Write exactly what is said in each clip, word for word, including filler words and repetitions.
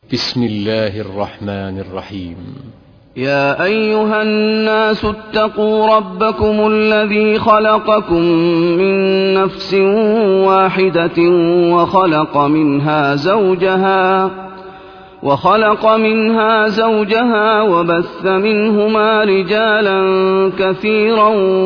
بسم الله الرحمن الرحيم. يا أيها الناس اتقوا ربكم الذي خلقكم من نفس واحدة وخلق منها زوجها وخلق منها زوجها وبث منهما رجالا كثيرا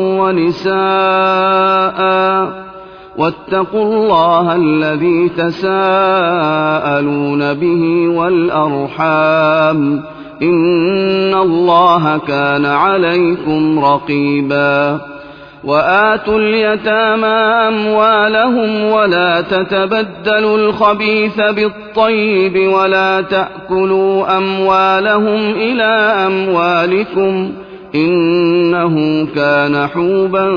ونساء واتقوا الله الذي تساءلون به والأرحام إن الله كان عليكم رقيبا. وآتوا اليتامى أموالهم ولا تتبدلوا الخبيث بالطيب ولا تأكلوا أموالهم إلى أموالكم إنه كان حوبا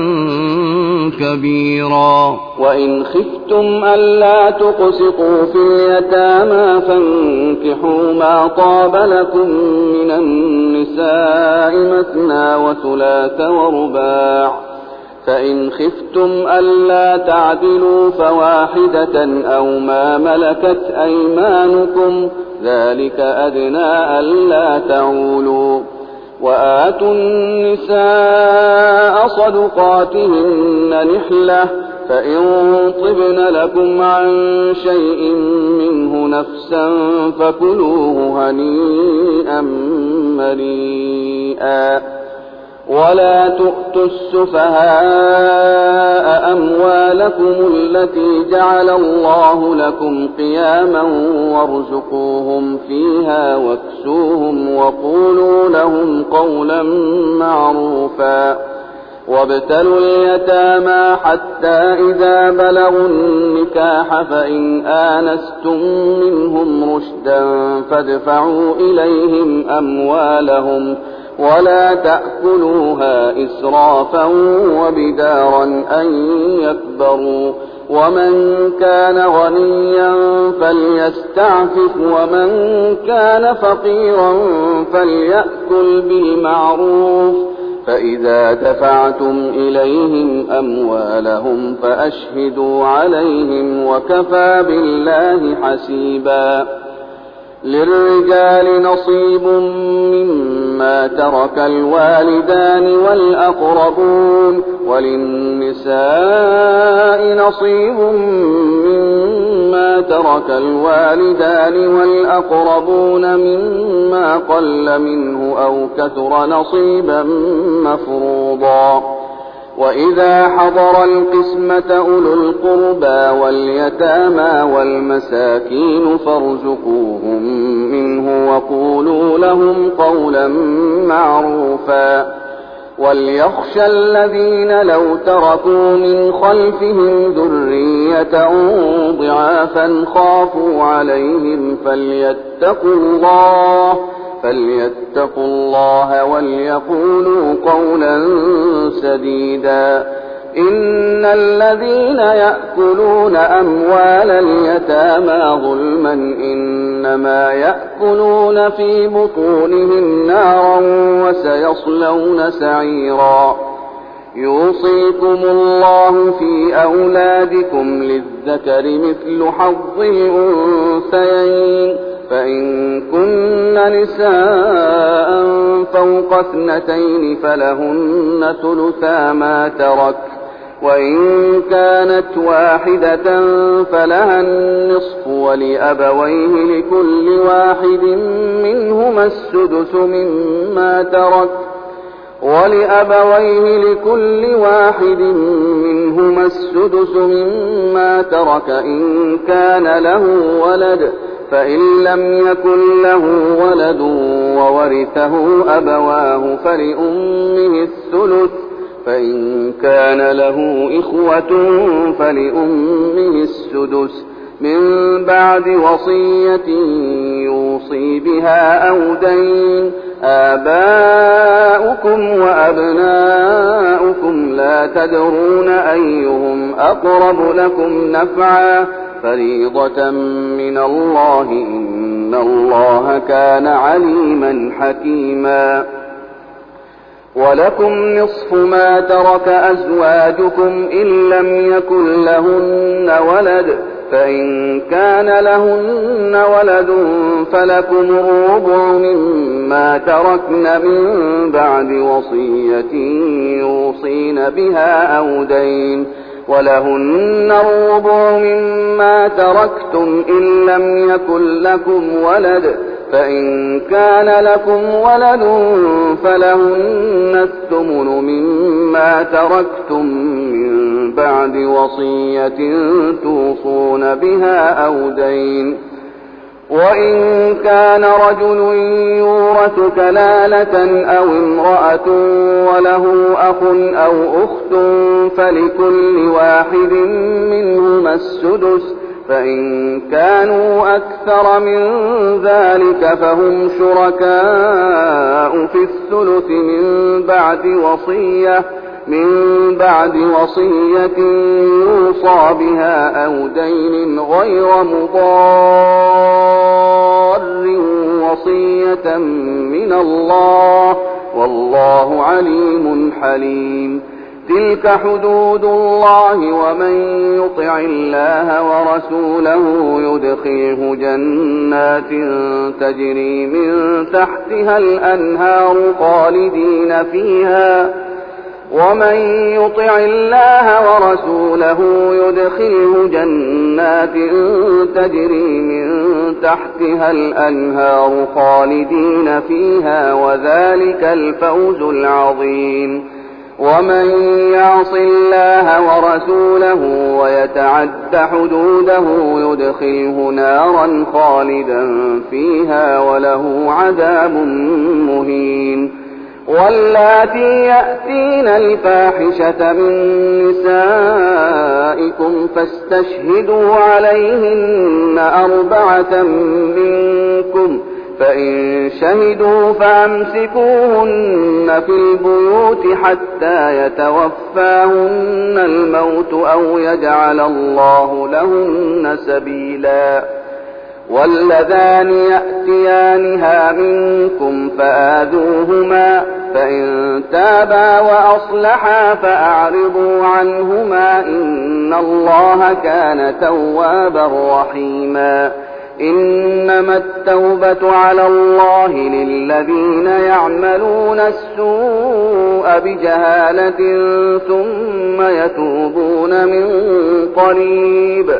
كبيرا. وإن خفتم ألا تقسطوا في اليتامى فانكحوا ما طاب لكم من النساء مثنى وثلاث ورباع، فإن خفتم ألا تعدلوا فواحدة أو ما ملكت أيمانكم ذلك أدنى ألا تعولوا. وآتوا النساء صدقاتهن نحلة فإن طبن لكم عن شيء منه نفسا فكلوه هنيئا مريئا. ولا تؤتوا السفهاء أموالكم التي جعل الله لكم قياما وارزقوهم فيها واكسوهم وقولوا لهم قولا معروفا. وابتلوا اليتامى حتى إذا بلغوا النكاح فإن آنستم منهم رشدا فادفعوا إليهم أموالهم ولا تأكلوها إسرافا وبدارا أن يكبروا. ومن كان غنيا فليستعفف ومن كان فقيرا فليأكل بالمعروف. فإذا دفعتم إليهم أموالهم فأشهدوا عليهم وكفى بالله حسيبا. للرجال نصيب مما ترك الوالدان والأقربون وللنساء نصيب مما ترك الوالدان والأقربون مما قل منه أو كثر نصيبا مفروضا. وإذا حضر القسمة أولو القربى واليتامى والمساكين فارزقوهم منه وقولوا لهم قولا معروفا. وليخشى الذين لو تركوا من خلفهم ذرية ضعافا خافوا عليهم فليتقوا الله فليتقوا الله وليقولوا قولا سديدا. إن الذين يأكلون أموال اليتامى ظلما إنما يأكلون في بطونهم نارا وسيصلون سعيرا. يوصيكم الله في أولادكم للذكر مثل حظ الأنثيين فإن كن نساء فوق اثنتين فلهن ثلثا ما ترك وإن كانت واحدة فلها النصف ولأبويه لكل واحد منهما السدس مما ترك ولأبويه لكل واحد منهما السدس مما ترك إن كان له ولد فإن لم يكن له ولد وورثه أبواه فلأمه الثلث فإن كان له إخوة فلأمه السدس من بعد وصية يوصي بها أو دين. آباؤكم وأبناؤكم لا تدرون أيهم أقرب لكم نفعا فريضة من الله إن الله كان عليما حكيما. ولكم نصف ما ترك أزواجكم إن لم يكن لهن ولد فإن كان لهن ولد فلكم الربع مما تركن من بعد وصية يوصين بها أو دين، ولهن الربع مما تركتم إن لم يكن لكم ولد، فإن كان لكم ولد فلهن الثمن مما تركتم من بعد وصية توصون بها أو دين. وإن كان رجل يورث كلالة أو امرأة وله أخ أو أخت فلكل واحد منهما السدس، فإن كانوا أكثر من ذلك فهم شركاء في الثلث من بعد وصية من بعد وصية يوصى بها أو دين غير مضار، وصية من الله والله عليم حليم. تلك حدود الله، ومن يطع الله ورسوله يدخله جنات تجري من تحتها الأنهار خالدين فيها ومن يطع الله ورسوله يدخله جنات تجري من تحتها الأنهار خالدين فيها وذلك الفوز العظيم. ومن يعص الله ورسوله ويتعد حدوده يدخله نارا خالدا فيها وله عذاب مهين. واللاتي يأتين الفاحشة من نسائكم فاستشهدوا عليهن أربعة منكم، فإن شهدوا فأمسكوهن في البيوت حتى يتوفاهن الموت أو يجعل الله لهن سبيلا. واللذان يأتيانها منكم فآذوهما، فإن تابا وأصلحا فأعرضوا عنهما إن الله كان توابا رحيما. إنما التوبة على الله للذين يعملون السوء بجهالة ثم يتوبون من قريب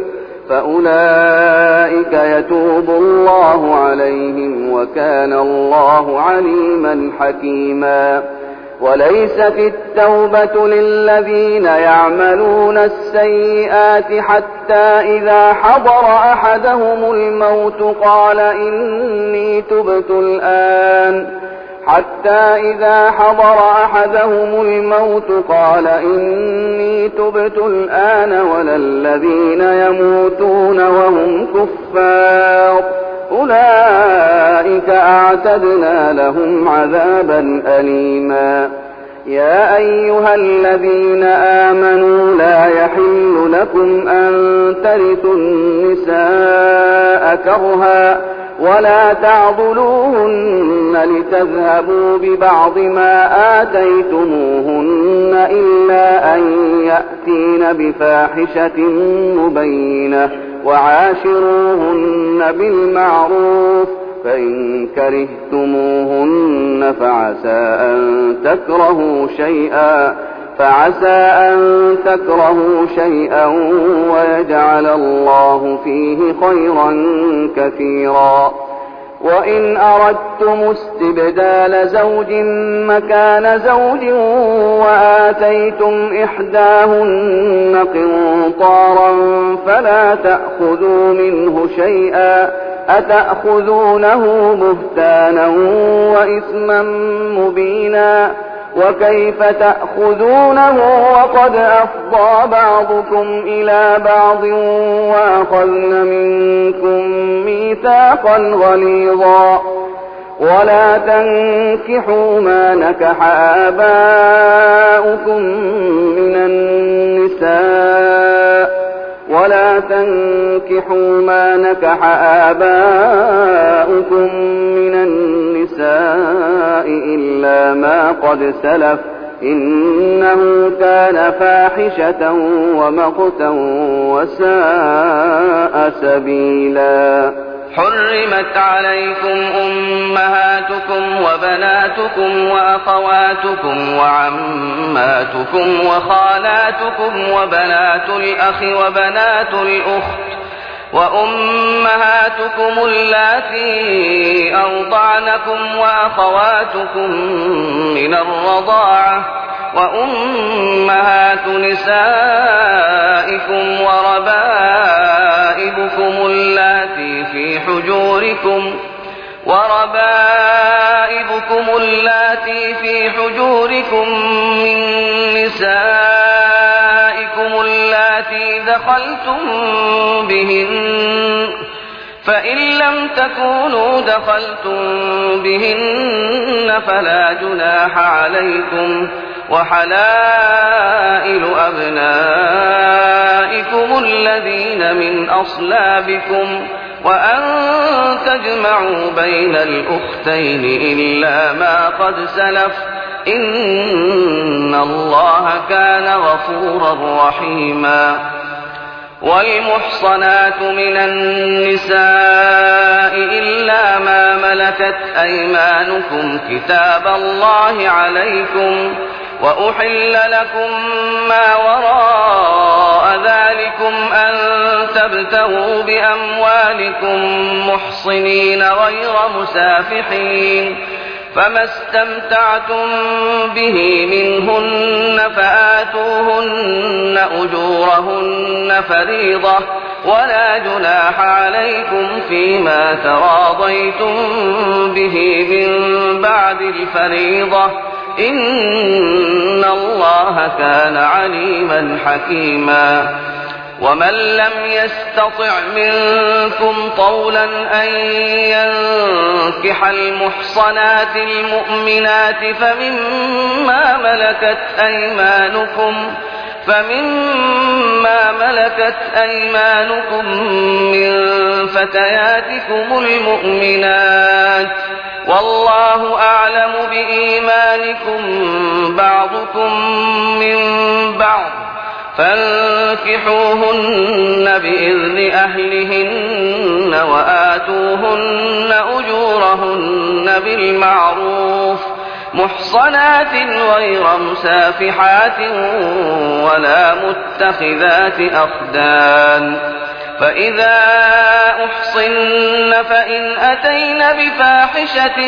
فأولئك يتوب الله عليهم وكان الله عليما حكيما. وليست التوبة للذين يعملون السيئات حتى إذا حضر أحدهم الموت قال إني تبت الآن حتى إذا حضر أحدهم الموت قال إني تبت الآن ولا الذين يموتون وهم كفار أولئك أعتدنا لهم عذابا أليما. يا أيها الذين آمنوا لا يحل لكم أن ترثوا النساء كرها ولا تعضلوهن لتذهبوا ببعض ما آتيتموهن إلا أن يأتين بفاحشة مبينة وعاشروهن بالمعروف، فإن كرهتموهن فعسى أن تكرهوا شيئا فعسى أن تكرهوا شيئا ويجعل الله فيه خيرا كثيرا. وإن أردتم استبدال زوج مكان زوج وآتيتم إحداهن قنطارا فلا تأخذوا منه شيئا أتأخذونه بهتانا وإثما مبينا. وكيف تأخذونه وقد أفضى بعضكم إلى بعض وأخذن منكم ميثاقا غليظا. ولا تنكحوا ما نكح آباؤكم من النساء ولا تنكحوا ما نكح آباؤكم من النساء إلا ما قد سلف إنه كان فاحشة ومقتا وساء سبيلا. حرمت عليكم أمهاتكم وبناتكم وأخواتكم وعماتكم وخالاتكم وبنات الأخ وبنات الأخت وأمهاتكم اللاتي أرضعنكم وأخواتكم من الرضاعة وأمهات نسائكم وربائبكم اللاتي في حجوركم وربائبكم اللاتي في حجوركم من نسائكم اللاتي دخلتم بهن، فإن لم تكونوا دخلتم بهن فلا جناح عليكم، وحلائل أبنائكم الذين من أصلابكم، وأن تجمعوا بين الأختين إلا ما قد سلف، إن الله كان غفورا رحيما. والمحصنات من النساء إلا ما ملكت أيمانكم كتاب الله عليكم، وأحل لكم ما وراء ذلكم أن تبتغوا بأموالكم محصنين غير مسافحين، فما استمتعتم به منهن فآتوهن أجورهن فريضة، ولا جناح عليكم فيما تراضيتم به من بعد الفريضة، إن الله كان عليما حكيما. ومن لم يستطع منكم طولا أن ينكح المحصنات المؤمنات فمما ملكت أيمانكم فمما ملكت أيمانكم من فتياتكم المؤمنات، والله أعلم بإيمانكم بعضكم من بعض، فانكحوهن بإذن أهلهن وآتوهن أجورهن بالمعروف محصنات غير مسافحات ولا متخذات أخدان، فإذا أحصن فإن أتين بفاحشة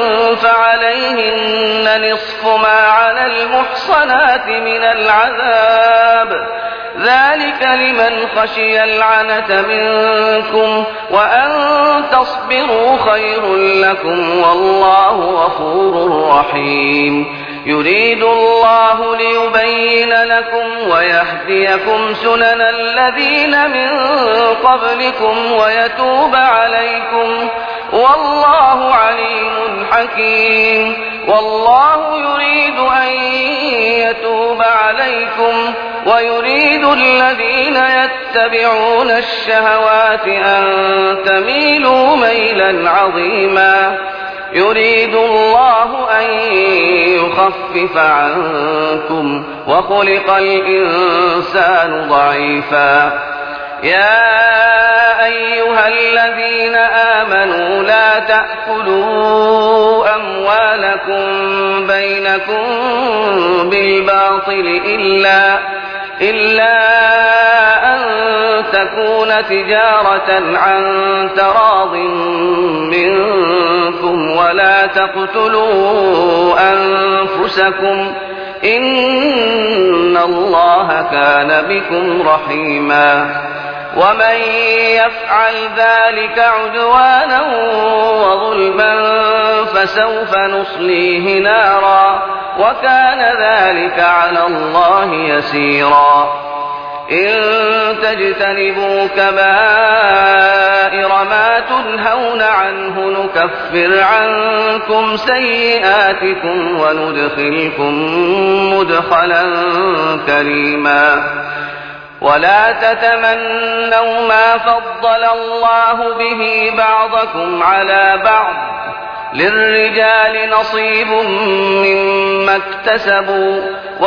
فعليهن نصف ما على المحصنات من العذاب، ذلك لمن خشي العنة منكم، وأن تصبروا خير لكم، والله غفور رحيم. يريد الله ليبين لكم ويهديكم سنن الذين من قبلكم ويتوب عليكم، والله عليم حكيم. والله يريد أن يتوب عليكم ويريد الذين يتبعون الشهوات أن تميلوا ميلا عظيما. يريد الله أن يخفف عنكم وخلق الإنسان ضعيفا. يا أيها الذين آمنوا لا تأكلوا أموالكم بينكم بالباطل إلا إلا أن تكون تجارة عن تراض منكم، ولا تقتلوا أنفسكم، إن الله كان بكم رحيما. ومن يفعل ذلك عدوانا وظلما فسوف نصليه نارا، وكان ذلك على الله يسيرا. إن تجتنبوا كبائر ما تنهون عنه نكفر عنكم سيئاتكم وندخلكم مدخلا كريما. ولا تتمنوا ما فضل الله به بعضكم على بعض، للرجال نصيب مما اكتسبوا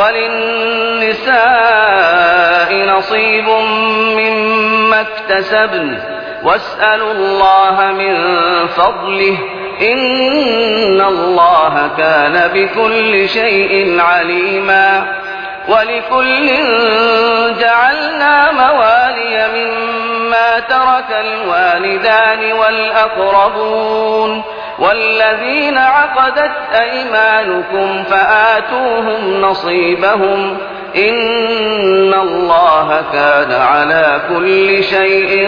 وللنساء نصيب مما اكتسبن واسألوا الله من فضله إن الله كان بكل شيء عليما ولكل جعلنا موالي مما ترك الوالدان والأقربون والذين عقدت أيمانكم فآتوهم نصيبهم إن الله كان على كل شيء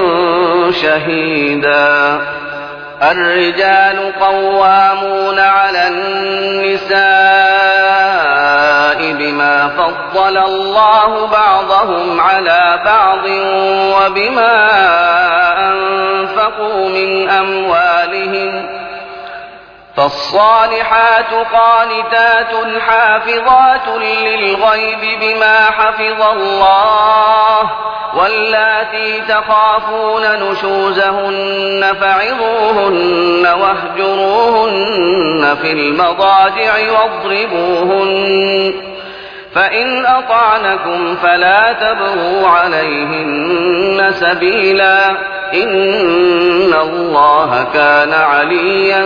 شهيدا. الرجال قوامون على النساء بما فضل الله بعضهم على بعض وبما أنفقوا من أموالهم فالصالحات قانتات حافظات للغيب بما حفظ الله واللاتي تخافون نشوزهن فعظوهن واهجروهن في المضاجع واضربوهن فإن أطعنكم فلا تبغوا عليهن سبيلا إن الله كان عليا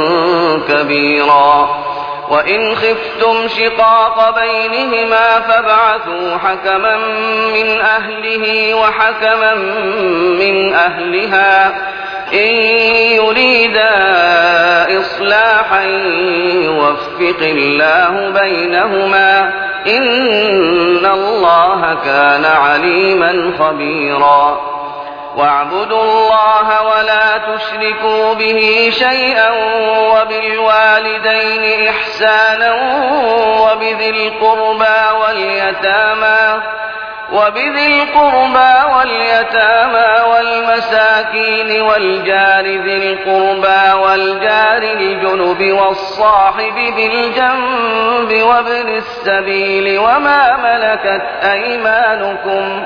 كبيرا. وإن خفتم شقاق بينهما فابعثوا حكما من أهله وحكما من أهلها إن يريدا إصلاحا يوفق الله بينهما إن الله كان عليما خبيرا. واعبدوا الله ولا تشركوا به شيئا وبالوالدين إحسانا وبذي القربى واليتامى وبذي القربى واليتامى والمساكين والجار ذي القربى والجار الجنب والصاحب بالجنب وابن السبيل وما ملكت أيمانكم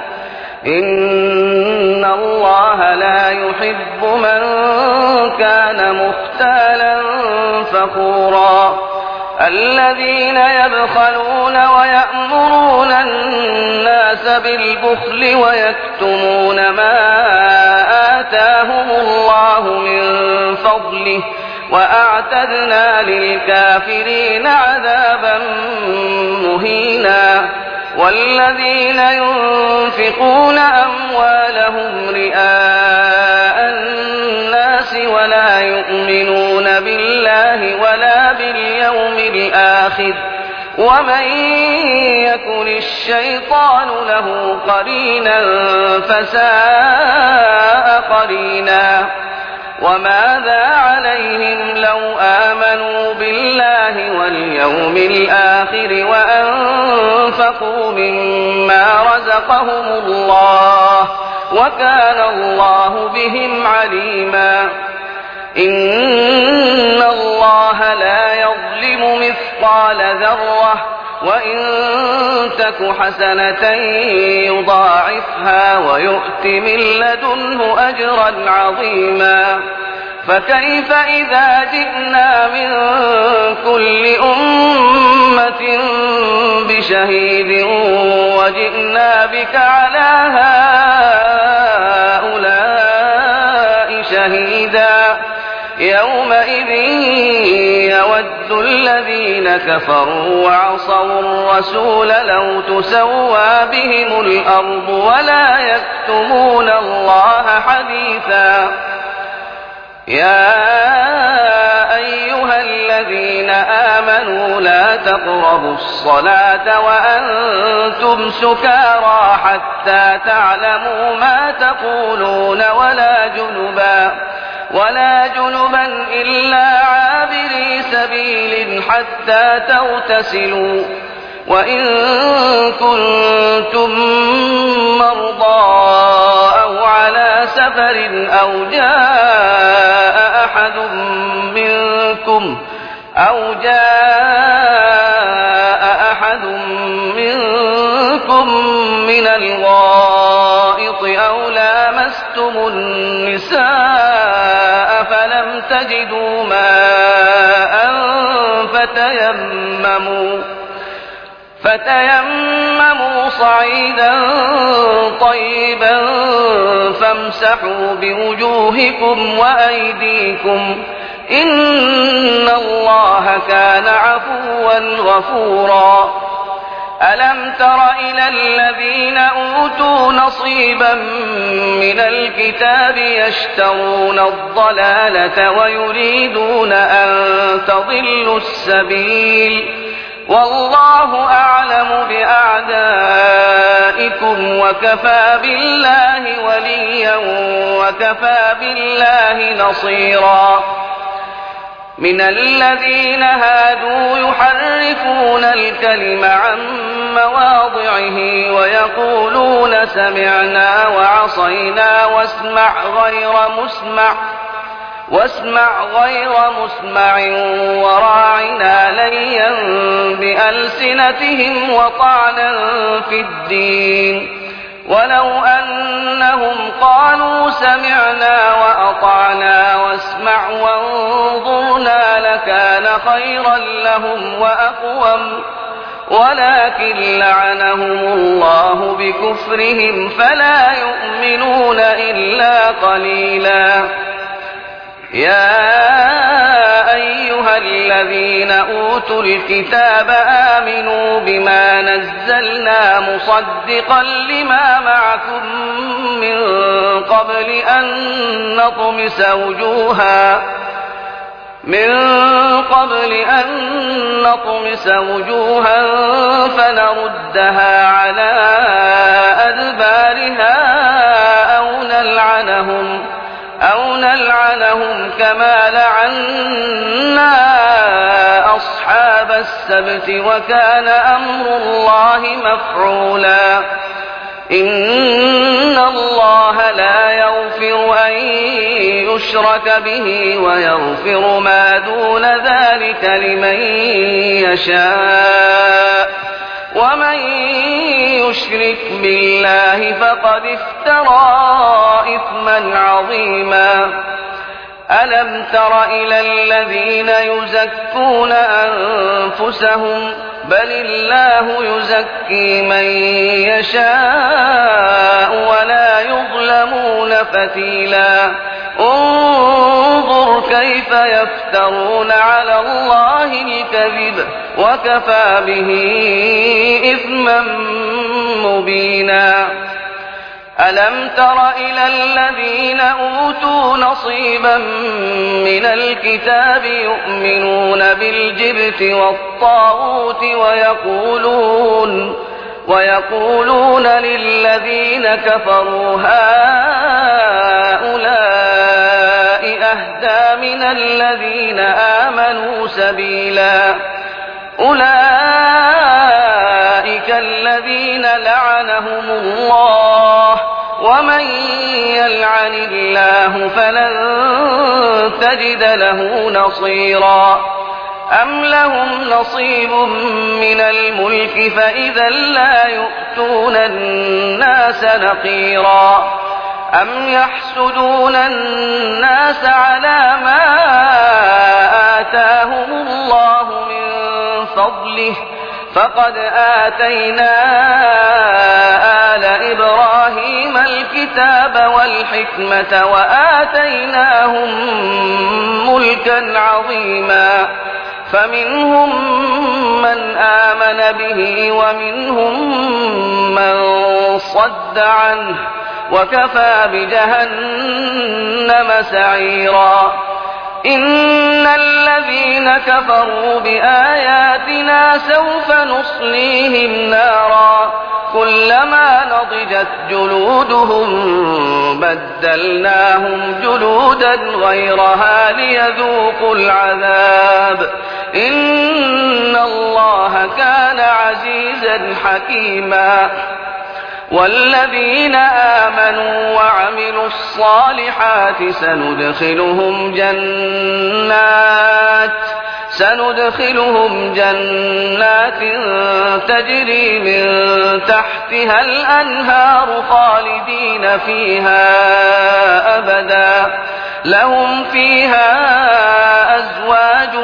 إن الله لا يحب من كان مختالا فخورا. الذين يبخلون ويأمرون الناس بالبخل ويكتمون ما آتاهم الله من فضله وأعتدنا للكافرين عذابا مهينا. والذين ينفقون أموالهم رئاء الناس ولا يؤمنون بالله ولا باليوم الآخر ومن يكن الشيطان له قرينا فساء قرينا. وماذا عليهم لو آمنوا بالله واليوم الآخر وأنفقوا مما رزقهم الله وكان الله بهم عليما. إن الله لا يظلم مثقال ذرة وإن تك حسنة يضاعفها ويؤت من لدنه أجرا عظيما. فكيف إذا جئنا من كل أمة بشهيد وجئنا بك على هؤلاء شهيدا يومئذ يود الذين كفروا وعصوا الرسول لو تسوى بهم الأرض ولا يكتمون الله حديثا. يا أيها الذين آمنوا لا تقربوا الصلاة وأنتم سكارى حتى تعلموا ما تقولون ولا جنبا ولا جنبا إلا عابري سبيل حتى تغتسلوا وإن كنتم مرضى أو على سفر أو جاء أحد منكم أو جاء أحد منكم من الغائط أو لامستم النساء فلم تجدوا ماء فتيمموا فتيمموا صعيدا طيبا فامسحوا بوجوهكم وأيديكم إن الله كان عفوا غفورا. ألم تر إلى الذين أوتوا نصيبا من الكتاب يشترون الضلالة ويريدون أن تضلوا السبيل والله أعلم بأعدائكم وكفى بالله وليا وكفى بالله نصيرا. من الذين هادوا يحرفون الكلم عن مواضعه ويقولون سمعنا وعصينا واسمع غير مسمع واسمع غير مسمع وراعنا ليا بألسنتهم وطعنا في الدين ولو أنهم قالوا سمعنا وأطعنا واسمع وانظرنا لكان خيرا لهم وأقوم ولكن لعنهم الله بكفرهم فلا يؤمنون إلا قليلا. يا أيها الذين أوتوا الكتاب آمنوا بما نزلنا مصدقا لما معكم من قبل أن نطمس وجوها من قبل أن نطمس وجوها فنردها على أدبارها أو نلعنهم أو نلعنهم كما لعنا أصحاب السبت وكان أمر الله مفعولا. إن الله لا يغفر أن يشرك به ويغفر ما دون ذلك لمن يشاء ومن يشرك بالله فقد افترى إثما عظيما. ألم تر إلى الذين يزكون أنفسهم بل الله يزكي من يشاء ولا يظلمون فتيلا. انظر كيف يفترون على الله الكذب وكفى به إثما مبينا. ألم تر إلى الذين أوتوا نصيبا من الكتاب يؤمنون بالجبت والطاغوت ويقولون ويقولون للذين كفروا هؤلاء أهدى من الذين آمنوا سبيلا. أولئك الذين لعنهم الله ومن يلعن الله فلن تجد له نصيرا. أم لهم نصيب من الملك فإذا لا يؤتون الناس نقيرا. أم يحسدون الناس على ما آتاهم الله من فضله فقد آتينا آل إبراهيم الكتاب والحكمة وآتيناهم ملكا عظيما. فمنهم من آمن به ومنهم من صد عنه وكفى بجهنم سعيرا. إن الذين كفروا بآياتنا سوف نصليهم نارا كلما نضجت جلودهم بدلناهم جلودا غيرها ليذوقوا العذاب إن الله كان عزيزا حكيما. والذين آمنوا وعملوا الصالحات سندخلهم جنات سندخلهم جنات تجري من تحتها الأنهار خالدين فيها أبدا لهم فيها أزواج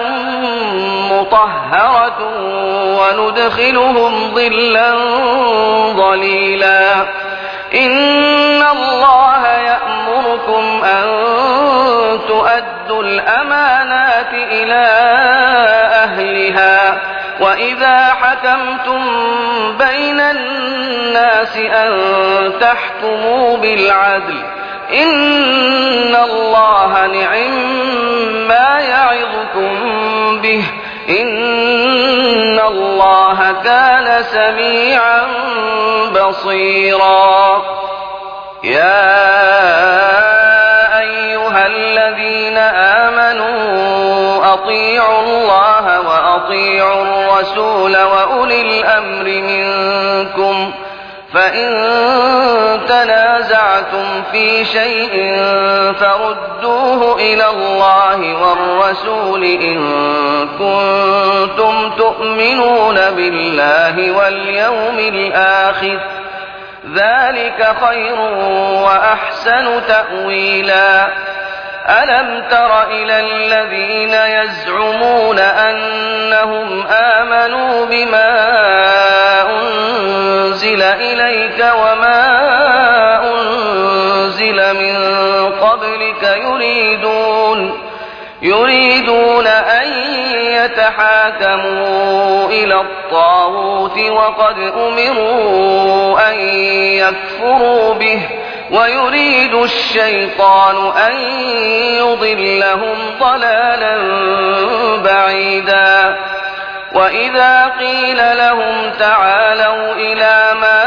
مطهرة وندخلهم ظلا ظليلا إن الله يأمركم أن تؤدوا الأمانات إلى أهلها وإذا حكمتم بين الناس أن تحكموا بالعدل إن الله نعم ما يعظكم به إن الله كان سميعا بصيرا يا أيها الذين آمنوا أطيعوا الله وأطيعوا الرسول وأولي الأمر منكم فإن تنازعتم في شيء فردوه إلى الله والرسول إن كنتم تؤمنون بالله واليوم الآخر ذلك خير وأحسن تأويلا ألم تر إلى الذين يزعمون أنهم آمنوا بما أنزل إليك وما أنزل من قبلك يريدون يريدون أن يتحاكموا إلى الطاغوت وقد أمروا أن يكفروا به ويريد الشيطان أن يضلهم ضلالا بعيدا وإذا قيل لهم تعالوا إلى ما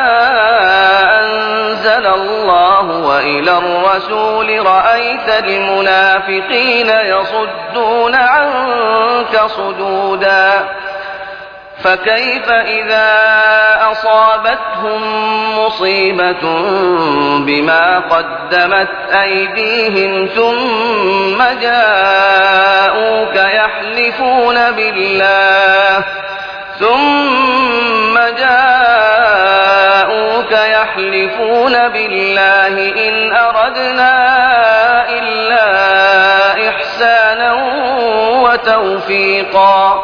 أنزل الله وإلى الرسول رأيت المنافقين يصدون عنك صدودا فكيف إذا أصابتهم مصيبة بما قدمت أيديهم ثم جاءوك يحلفون بالله ثم جاءوك يحلفون بالله إن أردنا إلا إحسانا وتوفيقا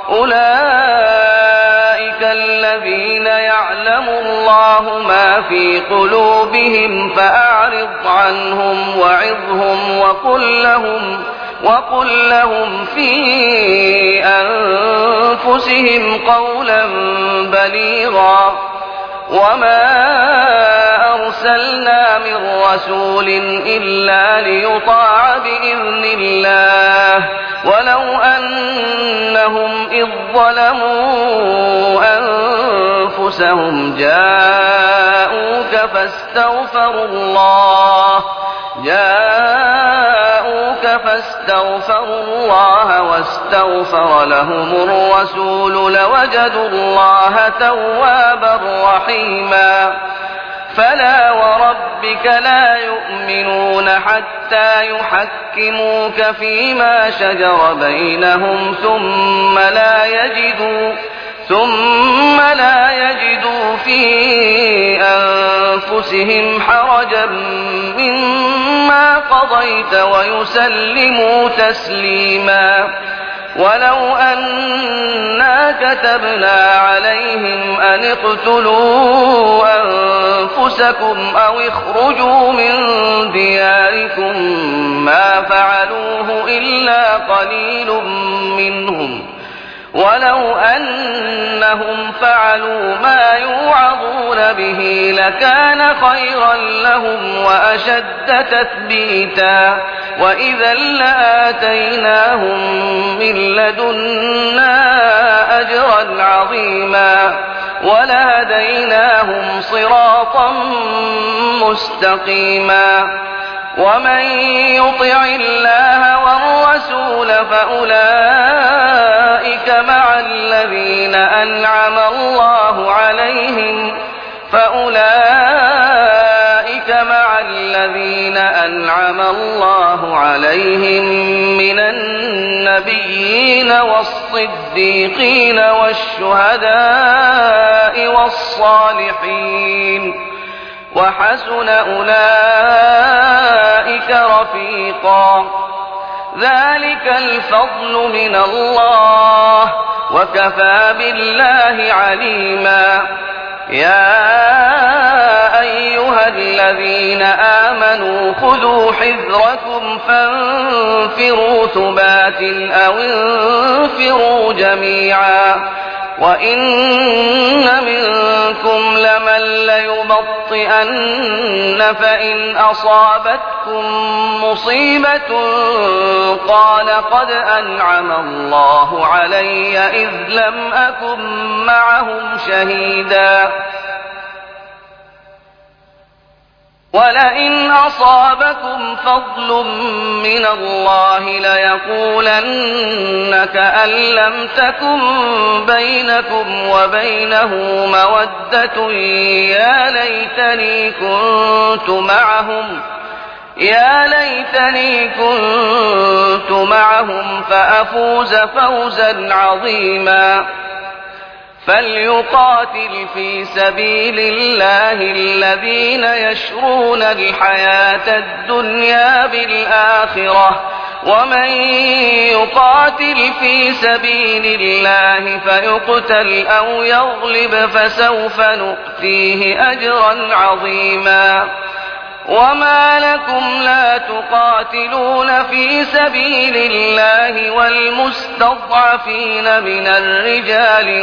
أولئك الذين يعلم الله ما في قلوبهم فأعرض عنهم وعظهم وقل لهم, وقل لهم في أنفسهم قولا بليغا وما أرسلنا من رسول إلا ليطاع بإذن الله ولو أنهم إذ ظلموا أنفسهم جاءوك فاستغفروا الله جاءوك فاستغفروا الله واستغفر لهم الرسول لوجدوا الله توابا رحيما فلا وربك لا يؤمنون حتى يحكموك فيما شجر بينهم ثم لا يجدوا ثم لا يجدوا في أنفسهم حرجا مما قضيت ويسلموا تسليما ولو أنا كتبنا عليهم أن اقتلوا أنفسكم أو اخرجوا من دياركم ما فعلوه إلا قليل منهم ولو أنهم فعلوا ما يوعظون به لكان خيرا لهم وأشد تثبيتا وإذا لآتيناهم من لدنا أجرا عظيما ولهديناهم صراطا مستقيما ومن يطع الله والرسول فأولئك مع الذين أنعم الله عليهم فأولئك مع الذين أنعم الله عليهم من النبيين والصديقين والشهداء والصالحين وحسن أولئك رفيقا. ذلك الفضل من الله وكفى بالله عليما. يا أيها الذين آمنوا خذوا حذركم فانفروا ثبات أو انفروا جميعا. وإن منكم لمن ليبطئن فإن أصابتكم مصيبة قال قد أنعم الله علي إذ لم أكن معهم شهيدا. ولئن أصابكم فضل من الله ليقولن كأن لم تكن بينكم وبينه مودة يا ليتني كنت معهم يا ليتني كنت معهم فأفوز فوزا عظيما. فليقاتل في سبيل الله الذين يشرون الحياة الدنيا بالآخرة ومن يقاتل في سبيل الله فيقتل أو يغلب فسوف نؤتيه أجرا عظيما. وما لكم لا تقاتلون في سبيل الله والمستضعفين من الرجال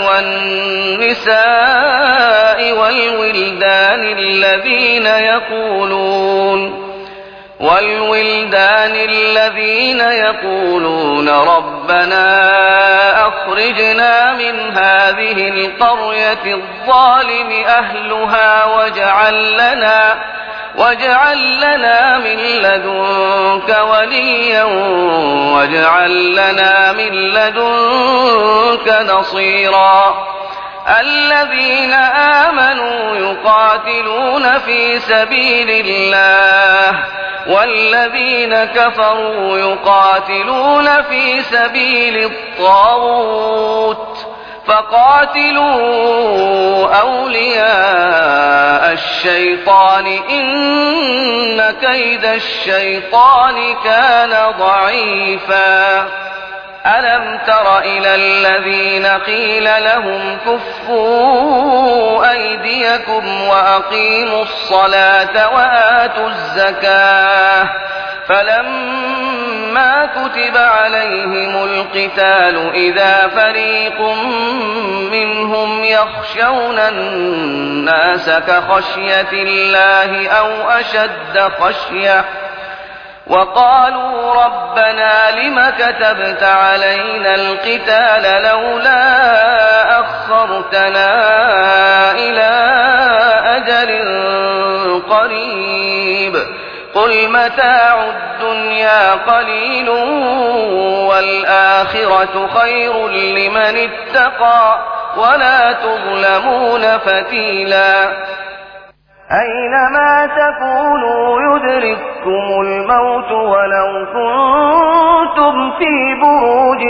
والنساء والولدان الذين يقولون والولدان الذين يقولون ربنا أخرجنا من هذه القرية الظالم أهلها واجعل لنا واجعل لنا من لدنك وليا واجعل لنا من لدنك نصيرا. الذين آمنوا يقاتلون في سبيل الله والذين كفروا يقاتلون في سبيل الطاغوت فقاتلوا أولياء الشيطان إن كيد الشيطان كان ضعيفا. ألم تر إلى الذين قيل لهم كفوا أيديكم وأقيموا الصلاة وآتوا الزكاة فلما كتب عليهم القتال إذا فريق منهم يخشون الناس كخشية الله أو أشد خشية وقالوا ربنا لم كتبت علينا القتال لولا أخرتنا إلى أجل قريب قل متاع الدنيا قليل والآخرة خير لمن اتقى ولا تظلمون فتيلا. أينما تكونوا يدرككم الموت ولو كنتم في بروج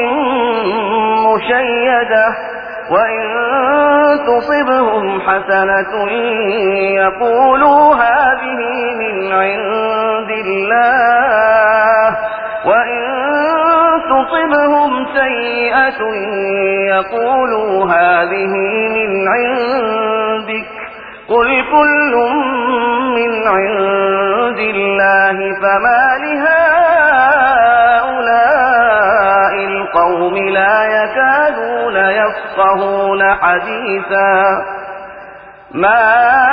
مشيدة وإن تصبهم حسنة يقولوا هذه من عند الله وإن تصبهم سيئة يقولوا هذه من عندك قل كل من عند الله فما لهؤلاء القوم لا يكادون يفقهون حديثا. ما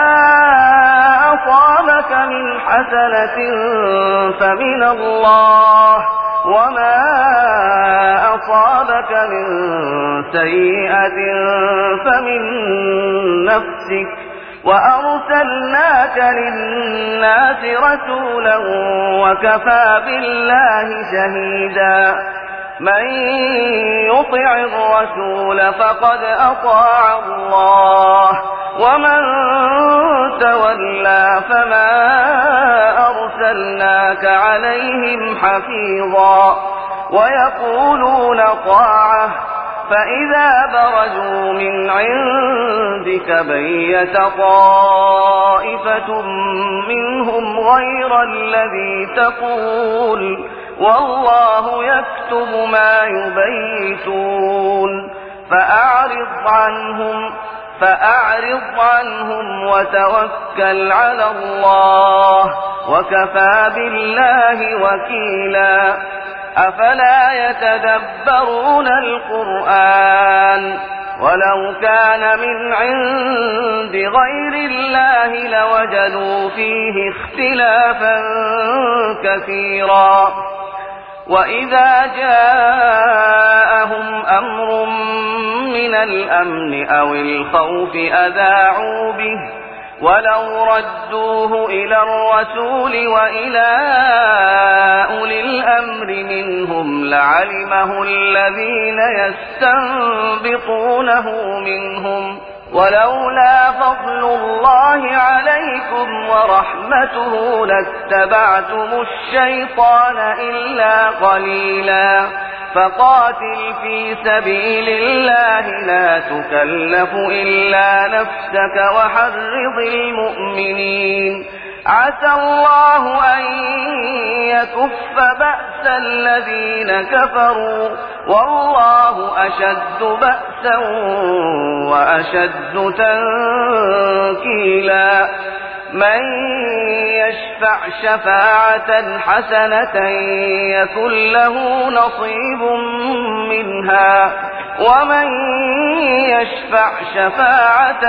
أصابك من حسنة فمن الله وما أصابك من سيئة فمن نفسك وأرسلناك للناس رسولا وكفى بالله شهيدا. من يطع الرسول فقد أطاع الله ومن تولى فما أرسلناك عليهم حفيظا. ويقولون طاعة فإذا برزوا من عندك بيت طائفة منهم غير الذي تقول والله يكتب ما يبيتون فأعرض عنهم فأعرض عنهم وتوكل على الله وكفى بالله وكيلا أفلا يتدبرون القرآن ولو كان من عند غير الله لوجدوا فيه اختلافا كثيرا وإذا جاءهم أمر من الأمن أو الخوف أذاعوا به ولو ردوه إلى الرسول وإلى أولي الأمر منهم لعلمه الذين يستنبطونه منهم ولولا فضل الله عليكم ورحمته لاتبعتم الشيطان إلا قليلا فقاتل في سبيل الله لا تكلف إلا نفسك وحرض المؤمنين عسى الله أن يكف بأس الذين كفروا والله أشد بأسا وأشد تنكيلا من يشفع شفاعة حسنة يكن له نصيب منها ومن يشفع شفاعة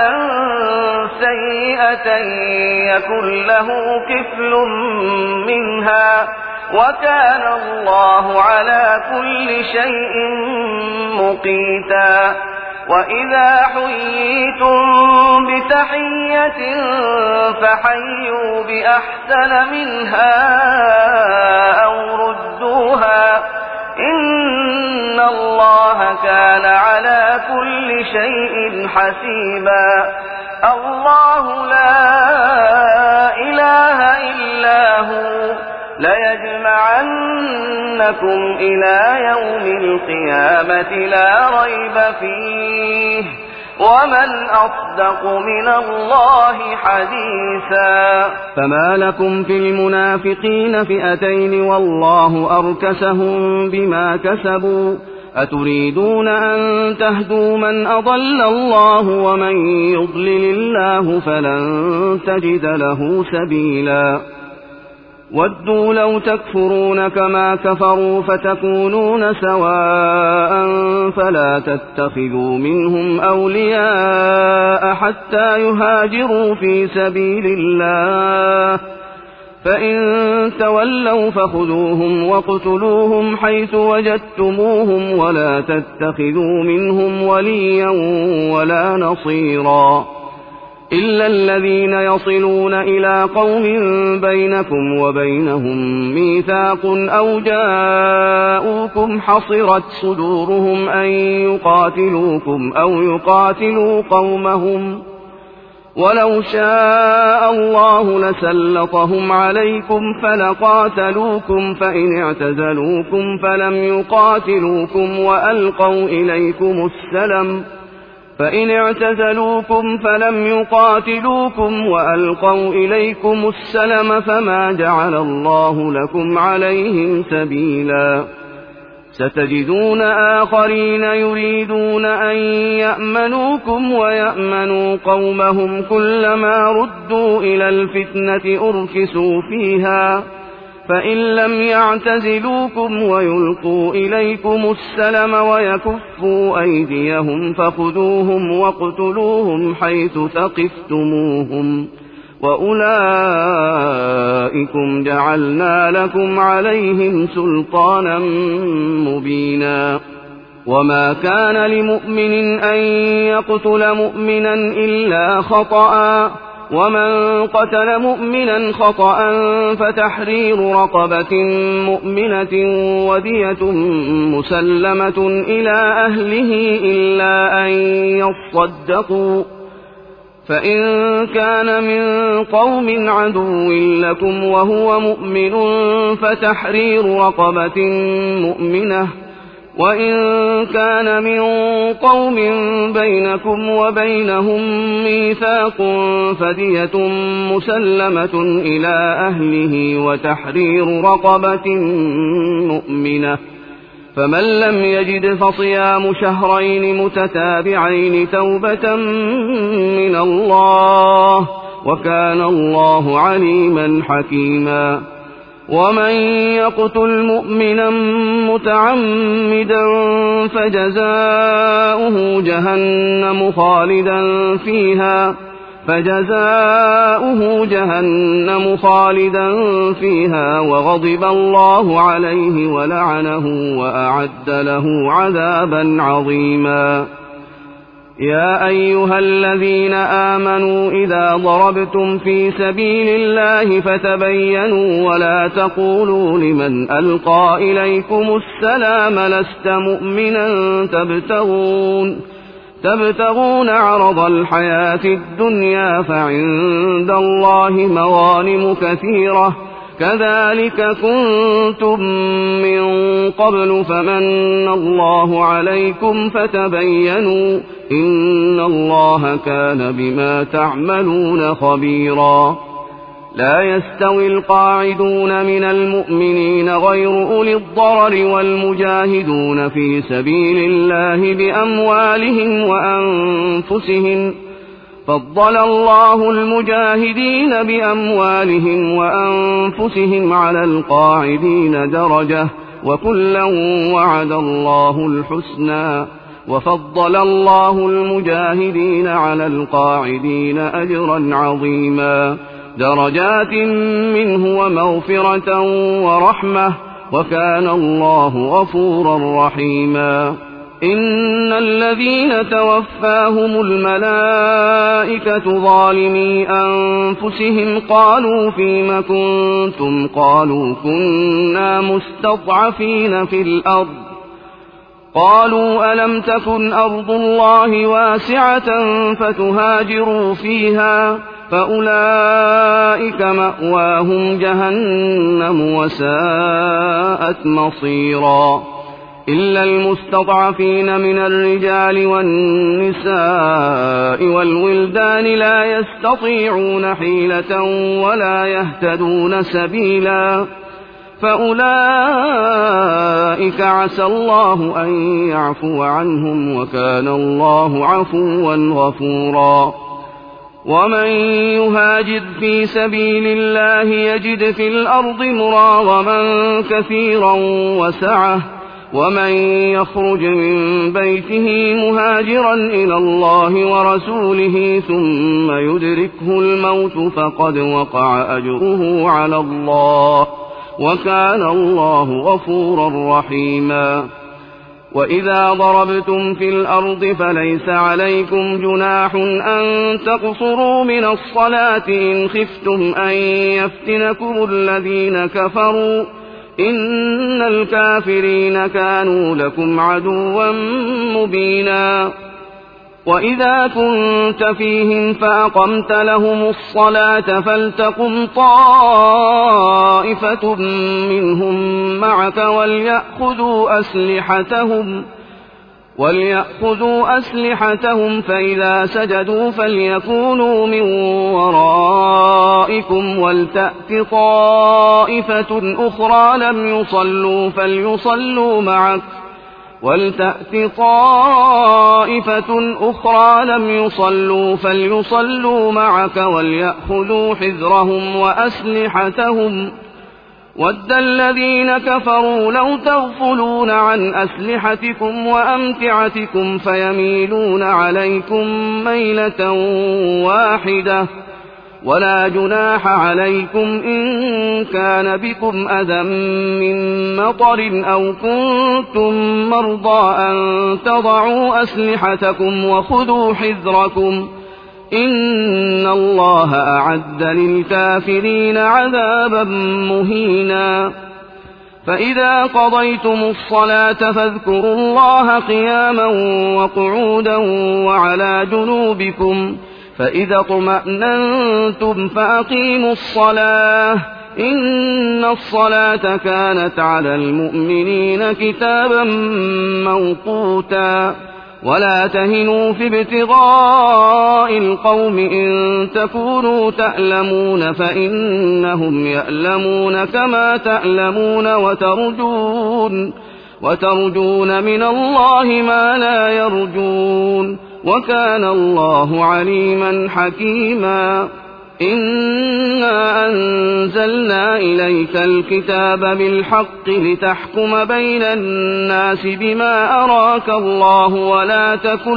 سيئة يكن له كفل منها وكان الله على كل شيء مقيتا وإذا حييتم بتحية فحيوا بأحسن منها أو ردوها إن الله كان على كل شيء حسيبا الله لا إله إلا هو ليجمعنكم إلى يوم القيامة لا ريب فيه ومن أصدق من الله حديثا فما لكم في المنافقين فئتين والله أركسهم بما كسبوا أتريدون أن تهدوا من أضل الله ومن يضلل الله فلن تجد له سبيلا ودوا لو تكفرون كما كفروا فتكونون سواء فلا تتخذوا منهم أولياء حتى يهاجروا في سبيل الله فإن تولوا فخذوهم واقتلوهم حيث وجدتموهم ولا تتخذوا منهم وليا ولا نصيرا إلا الذين يصلون إلى قوم بينكم وبينهم ميثاق أو جاءوكم حصرت صدورهم أن يقاتلوكم أو يقاتلوا قومهم ولو شاء الله لسلطهم عليكم فلقاتلوكم فإن اعتزلوكم فلم يقاتلوكم وألقوا إليكم السلم فإن اعتزلوكم فلم يقاتلوكم وألقوا إليكم السلم فما جعل الله لكم عليهم سبيلا ستجدون آخرين يريدون أن يأمنوكم ويأمنوا قومهم كلما ردوا إلى الفتنة أركسوا فيها فإن لم يعتزلوكم ويلقوا إليكم السلم ويكفوا أيديهم فخذوهم واقتلوهم حيث ثقفتموهم وأولئكم جعلنا لكم عليهم سلطانا مبينا وما كان لمؤمن أن يقتل مؤمنا إلا خطأ ومن قتل مؤمنا خطأ فتحرير رقبة مؤمنة ودية مسلمة إلى أهله إلا أن يصدقوا فإن كان من قوم عدو لكم وهو مؤمن فتحرير رقبة مؤمنة وإن كان من قوم بينكم وبينهم ميثاق فدية مسلمة إلى أهله وتحرير رقبة مؤمنة، فمن لم يجد فصيام شهرين متتابعين توبة من الله، وكان الله عليما حكيما. ومن يقتل مؤمنا متعمدا فجزاؤه جهنم خالدا فيها فجزاؤه جهنم خالدا فيها وغضب الله عليه ولعنه وأعد له عذابا عظيما. يا أيها الذين آمنوا إذا ضربتم في سبيل الله فتبينوا ولا تقولوا لمن ألقى إليكم السلام لست مؤمنا تبتغون تبتغون عرض الحياة الدنيا فعند الله مغانم كثيرة كذلك كنتم من قبل فمن الله عليكم فتبينوا إن الله كان بما تعملون خبيرا. لا يستوي القاعدون من المؤمنين غير أولي الضرر والمجاهدون في سبيل الله بأموالهم وأنفسهم، فضل الله المجاهدين بأموالهم وأنفسهم على القاعدين درجة، وكلا وعد الله الحسنى، وفضل الله المجاهدين على القاعدين أجرا عظيما، درجات منه ومغفرة ورحمة، وكان الله غفورا رحيما. إن الذين توفاهم الملائكة ظالمي أنفسهم قالوا فيم كنتم قالوا كنا مستضعفين في الأرض قالوا ألم تكن أرض الله واسعة فتهاجروا فيها فأولئك مأواهم جهنم وساءت مصيرا. إلا المستضعفين من الرجال والنساء والولدان لا يستطيعون حيلة ولا يهتدون سبيلا، فأولئك عسى الله أن يعفو عنهم وكان الله عفوا غفورا. ومن يهاجر في سبيل الله يجد في الأرض مراغما كثيرا وسعة، ومن يخرج من بيته مهاجرا إلى الله ورسوله ثم يدركه الموت فقد وقع أجره على الله، وكان الله غفورا رحيما. وإذا ضربتم في الأرض فليس عليكم جناح أن تقصروا من الصلاة إن خفتم أن يفتنكم الذين كفروا إن الكافرين كانوا لكم عدوا مبينا. وإذا كنت فيهم فأقمت لهم الصلاة فلتقم طائفة منهم معك وليأخذوا أسلحتهم وليأخذوا أسلحتهم فإذا سجدوا فليكونوا من ورائكم ولتأت طائفة أخرى لم يصلوا فليصلوا معك ولتأت طائفة أخرى لم يصلوا فليصلوا معك وليأخذوا حذرهم وأسلحتهم. ود الذين كفروا لو تغفلون عن أسلحتكم وأمتعتكم فيميلون عليكم ميلة واحدة، ولا جناح عليكم إن كان بكم أذى من مطر أو كنتم مرضى أن تضعوا أسلحتكم وخذوا حذركم إن الله أعد للكافرين عذابا مهينا. فإذا قضيتم الصلاة فاذكروا الله قياما وقعودا وعلى جنوبكم، فإذا اطمأننتم فأقيموا الصلاة إن الصلاة كانت على المؤمنين كتابا موقوتا ولا تهنوا في ابتغاء القوم إن تكونوا تألمون فإنهم يألمون كما تألمون وترجون, وترجون من الله ما لا يرجون وكان الله عليما حكيما. إنا أنزلنا إليك الكتاب بالحق لتحكم بين الناس بما أراك الله ولا تكن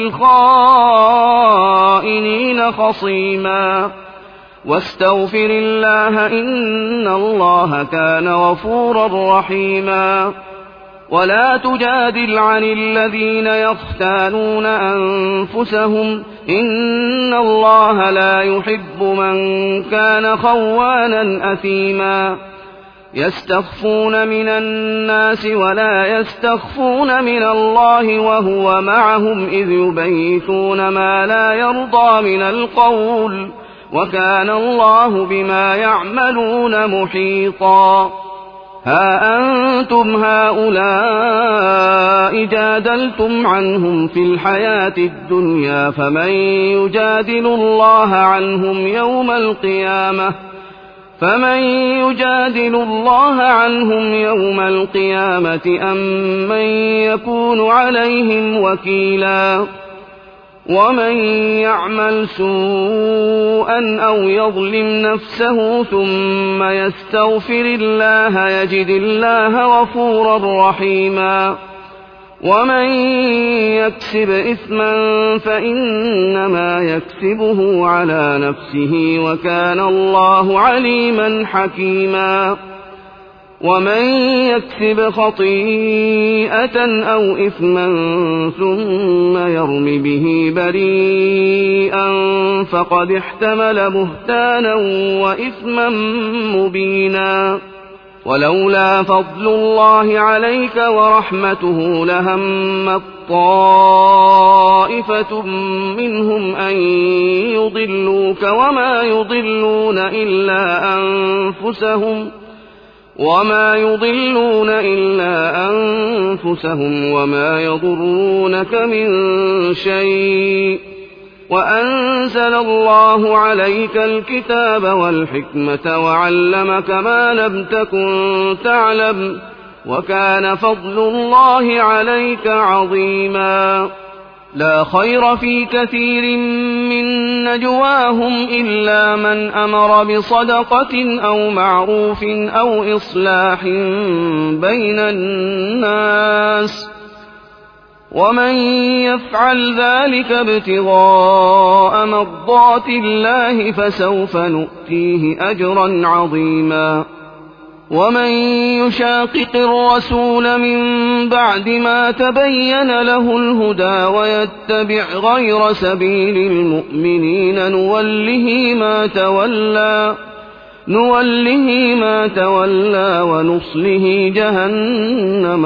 للخائنين خصيما واستغفر الله إن الله كان غفورا رحيما. ولا تجادل عن الذين يختانون أنفسهم إن الله لا يحب من كان خوانا أثيما يستخفون من الناس ولا يستخفون من الله وهو معهم إذ يبيتون ما لا يرضى من القول وكان الله بما يعملون محيطا. ها أنتم هؤلاء جادلتم عنهم في الحياة الدنيا فمن يجادل الله عنهم يوم القيامة فمن يجادل الله عنهم يوم القيامة أم من يكون عليهم وكيلا. ومن يعمل سوءا أو يظلم نفسه ثم يستغفر الله يجد الله غفورا رحيما. ومن يكسب إثما فإنما يكسبه على نفسه وكان الله عليما حكيما. ومن يكسب خطيئة أو إثما ثم يرم به بريئا فقد احتمل بهتانا وإثما مبينا. ولولا فضل الله عليك ورحمته لهم طائفة منهم أن يضلوك وما يضلون إلا أنفسهم وما يضلون إلا أنفسهم وما يضرونك من شيء وأنزل الله عليك الكتاب والحكمة وعلمك ما لم تكن تعلم وكان فضل الله عليك عظيما. لا خير في كثير من نجواهم إلا من أمر بصدقة أو معروف أو إصلاح بين الناس ومن يفعل ذلك ابتغاء مرضات الله فسوف نؤتيه أجرا عظيما. ومن يشاقق الرسول من بعد ما تبين له الهدى ويتبع غير سبيل المؤمنين نوله ما تولى نوله ما تولى ونصله جهنم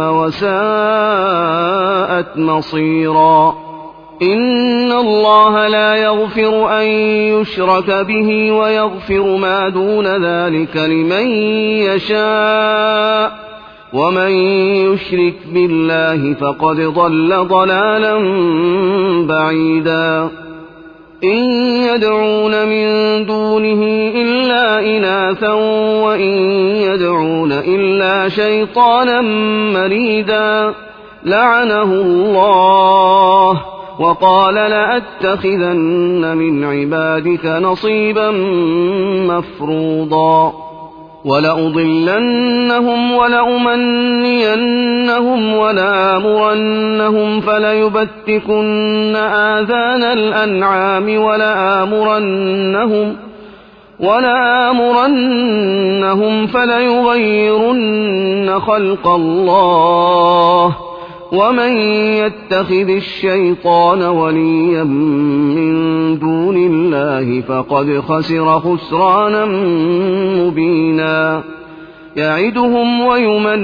وساءت مصيرا. إن الله لا يغفر أن يشرك به ويغفر ما دون ذلك لمن يشاء ومن يشرك بالله فقد ضل ضلالا بعيدا. إن يدعون من دونه إلا إناثا وإن يدعون إلا شيطانا مريدا لعنه الله وقال لأتخذن من عبادك نصيبا مفروضا. ولأضلنهم ولأمنينهم ولآمرنهم فليبتكن آذان الأنعام ولآمرنهم ولآمرنهم فليغيرن خلق الله ومن يتخذ الشيطان وليا من دون الله فقد خسر خسرانا مبينا. يعدهم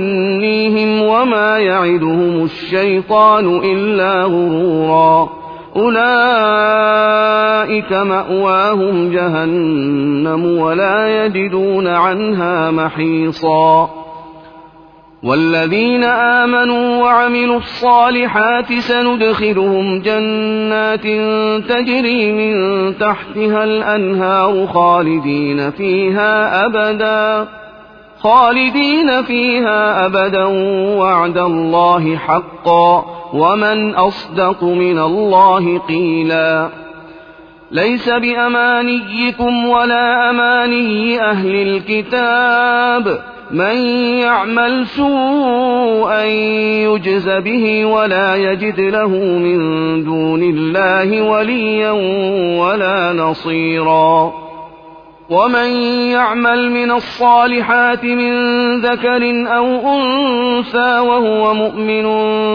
ويمنيهم وما يعدهم الشيطان إلا غرورا أولئك مأواهم جهنم ولا يجدون عنها محيصا. والذين آمنوا وعملوا الصالحات سندخلهم جنات تجري من تحتها الأنهار خالدين فيها أبدا خالدين فيها أبدا وعد الله حقا ومن أصدق من الله قيلا. ليس بأمانيكم ولا أماني أهل الكتاب من يعمل سوءا يجز به ولا يجد له من دون الله وليا ولا نصيرا. ومن يعمل من الصالحات من ذكر أو أنثى وهو مؤمن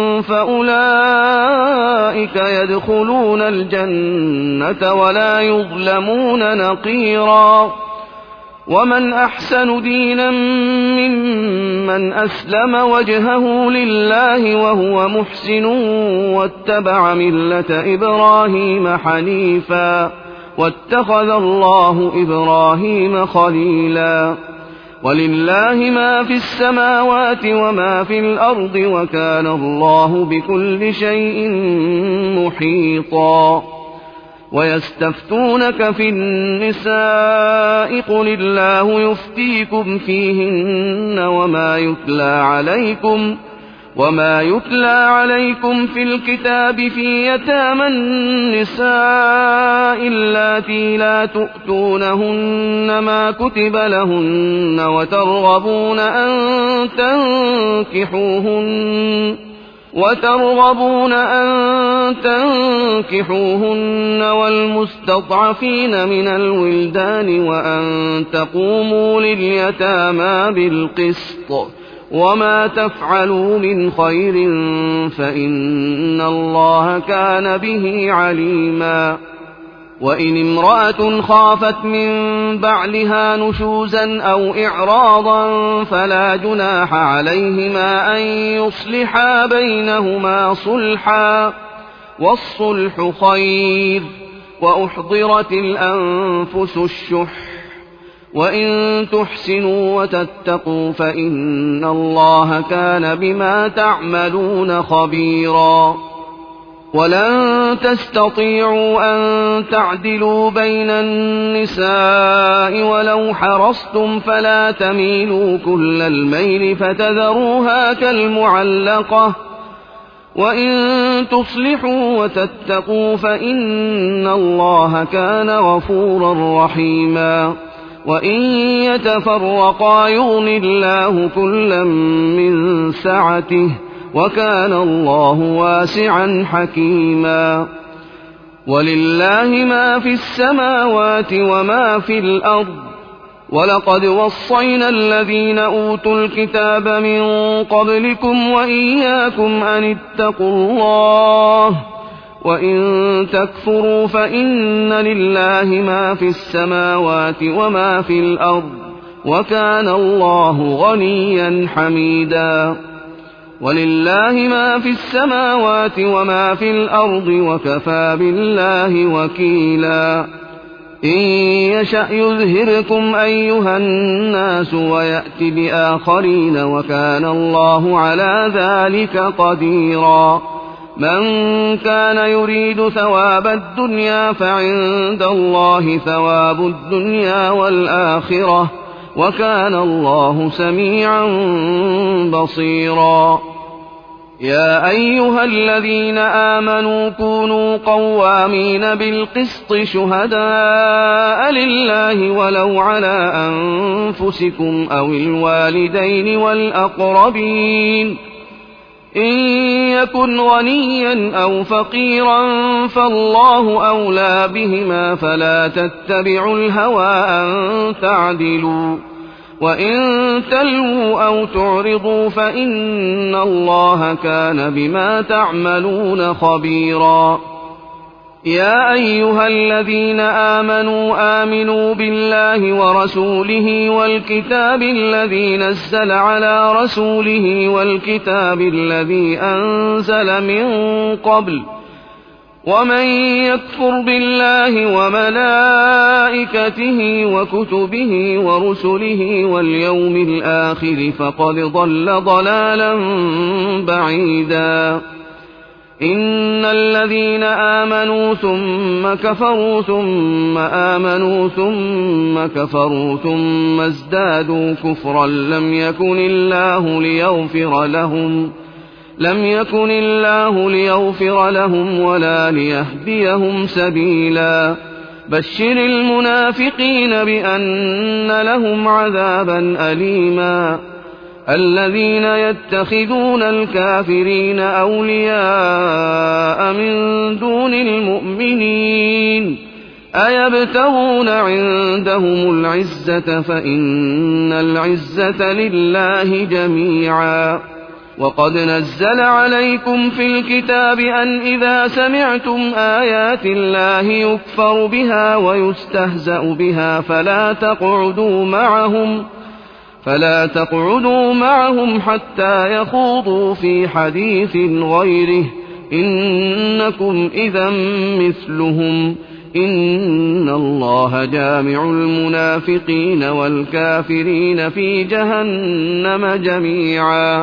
فأولئك يدخلون الجنة ولا يظلمون نقيرا. ومن أحسن دينا ممن أسلم وجهه لله وهو محسن واتبع ملة إبراهيم حنيفا واتخذ الله إبراهيم خليلا. ولله ما في السماوات وما في الأرض وكان الله بكل شيء محيطا. ويستفتونك في النساء قل الله يفتيكم فيهن وما يتلى عليكم وما يتلى عليكم في الكتاب في يتامى النساء اللاتي لا تؤتونهن ما كتب لهن وترغبون أن تنكحوهن وترغبون أن تنكحوهن والمستضعفين من الولدان وأن تقوموا لليتامى بالقسط وما تفعلوا من خير فإن الله كان به عليما. وإن امرأة خافت من بعلها نشوزا أو إعراضا فلا جناح عليهما أن يصلحا بينهما صلحا والصلح خير وأحضرت الأنفس الشح وإن تحسنوا وتتقوا فإن الله كان بما تعملون خبيرا. ولن تستطيعوا أن تعدلوا بين النساء ولو حرصتم فلا تميلوا كل الميل فتذروها كالمعلقة وإن تصلحوا وتتقوا فإن الله كان غفورا رحيما. وإن يتفرقا يغن الله كلا من سعته وكان الله واسعا حكيما. ولله ما في السماوات وما في الأرض ولقد وصينا الذين أوتوا الكتاب من قبلكم وإياكم أن اتقوا الله وإن تكفروا فإن لله ما في السماوات وما في الأرض وكان الله غنيا حميدا. ولله ما في السماوات وما في الأرض وكفى بالله وكيلا. إن يشأ يذهبكم أيها الناس ويأت بآخرين وكان الله على ذلك قديرا. من كان يريد ثواب الدنيا فعند الله ثواب الدنيا والآخرة وكان الله سميعا بصيرا. يا أيها الذين آمنوا كونوا قوامين بالقسط شهداء لله ولو على أنفسكم أو الوالدين والأقربين إن يكن غنيا أو فقيرا فالله أولى بهما فلا تتبعوا الهوى أن تعدلوا وإن تلووا أو تعرضوا فإن الله كان بما تعملون خبيرا. يا أيها الذين آمنوا آمنوا بالله ورسوله والكتاب الذي نزل على رسوله والكتاب الذي أنزل من قبل ومن يكفر بالله وملائكته وكتبه ورسله واليوم الآخر فقد ضل ضلالا بعيدا إن الذين آمنوا ثم كفروا ثم آمنوا ثم كفروا ثم ازدادوا كفرا لم يكن الله ليغفر لهم لم يكن الله ليغفر لهم ولا ليهديهم سبيلا بشر المنافقين بأن لهم عذابا أليما الذين يتخذون الكافرين أولياء من دون المؤمنين أيبتغون عندهم العزة فإن العزة لله جميعا وقد نزل عليكم في الكتاب أن إذا سمعتم آيات الله يكفر بها ويستهزأ بها فلا تقعدوا معهم فلا تقعدوا معهم حتى يخوضوا في حديث غيره إنكم إذا مثلهم إن الله جامع المنافقين والكافرين في جهنم جميعا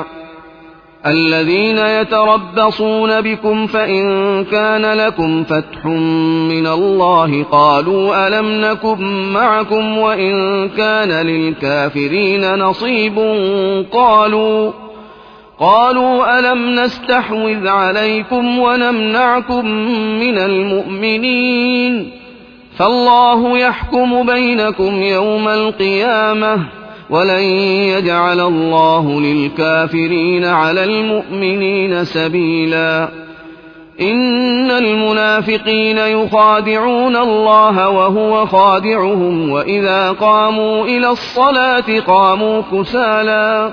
الذين يتربصون بكم فإن كان لكم فتح من الله قالوا ألم نكن معكم وإن كان للكافرين نصيب قالوا قالوا ألم نستحوذ عليكم ونمنعكم من المؤمنين فالله يحكم بينكم يوم القيامة ولن يجعل الله للكافرين على المؤمنين سبيلا إن المنافقين يخادعون الله وهو خادعهم وإذا قاموا إلى الصلاة قاموا كسالى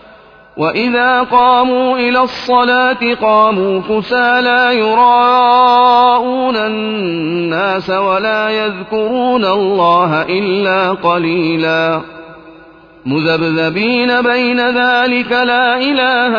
وإذا قاموا إلى الصلاة قاموا كسالى يراءون الناس ولا يذكرون الله إلا قليلا مذبذبين بين ذلك لا إله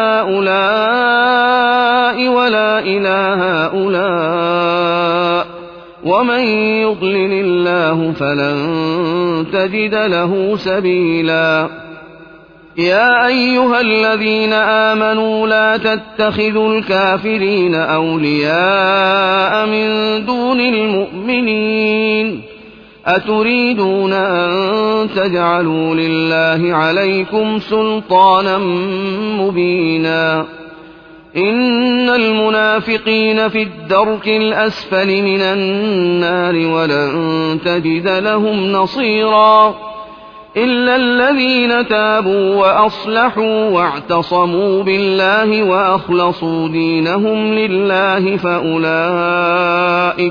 هؤلاء ولا إله هؤلاء ومن يضلل الله فلن تجد له سبيلا يا أيها الذين آمنوا لا تتخذوا الكافرين أولياء من دون المؤمنين أتريدون أن تجعلوا لله عليكم سلطانا مبينا إن المنافقين في الدرك الأسفل من النار ولن تجد لهم نصيرا إلا الذين تابوا وأصلحوا واعتصموا بالله وأخلصوا دينهم لله فأولئك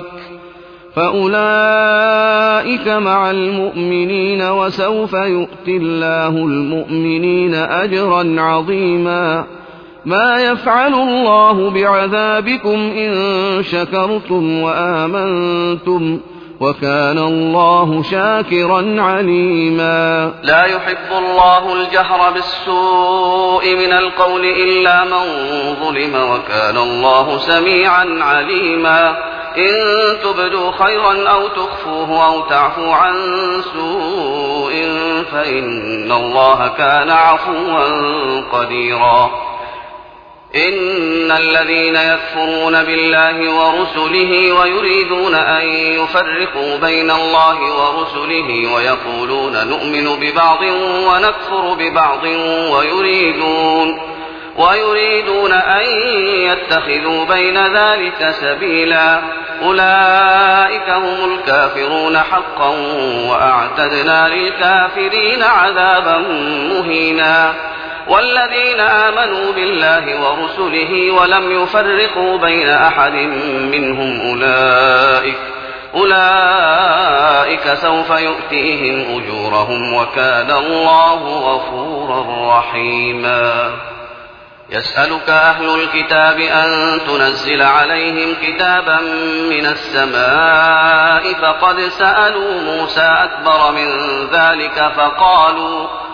فأولئك مع المؤمنين وسوف يؤتي الله المؤمنين أجرا عظيما ما يفعل الله بعذابكم إن شكرتم وآمنتم وكان الله شاكرا عليما لا يحب الله الجهر بالسوء من القول إلا من ظلم وكان الله سميعا عليما إن تبدوا خيرا أو تخفوه أو تعفوا عن سوء فإن الله كان عفوا قديرا إن الذين يكفرون بالله ورسله ويريدون أن يفرقوا بين الله ورسله ويقولون نؤمن ببعض ونكفر ببعض ويريدون ويريدون أن يتخذوا بين ذلك سبيلا أولئك هم الكافرون حقا وأعتدنا للكافرين عذابا مهينا والذين آمنوا بالله ورسله ولم يفرقوا بين أحد منهم أولئك أولئك سوف يؤتيهم أجورهم وكان الله غفورا رحيما يسألك أهل الكتاب أن تنزل عليهم كتابا من السماء فقد سألوا موسى أكبر من ذلك فقالوا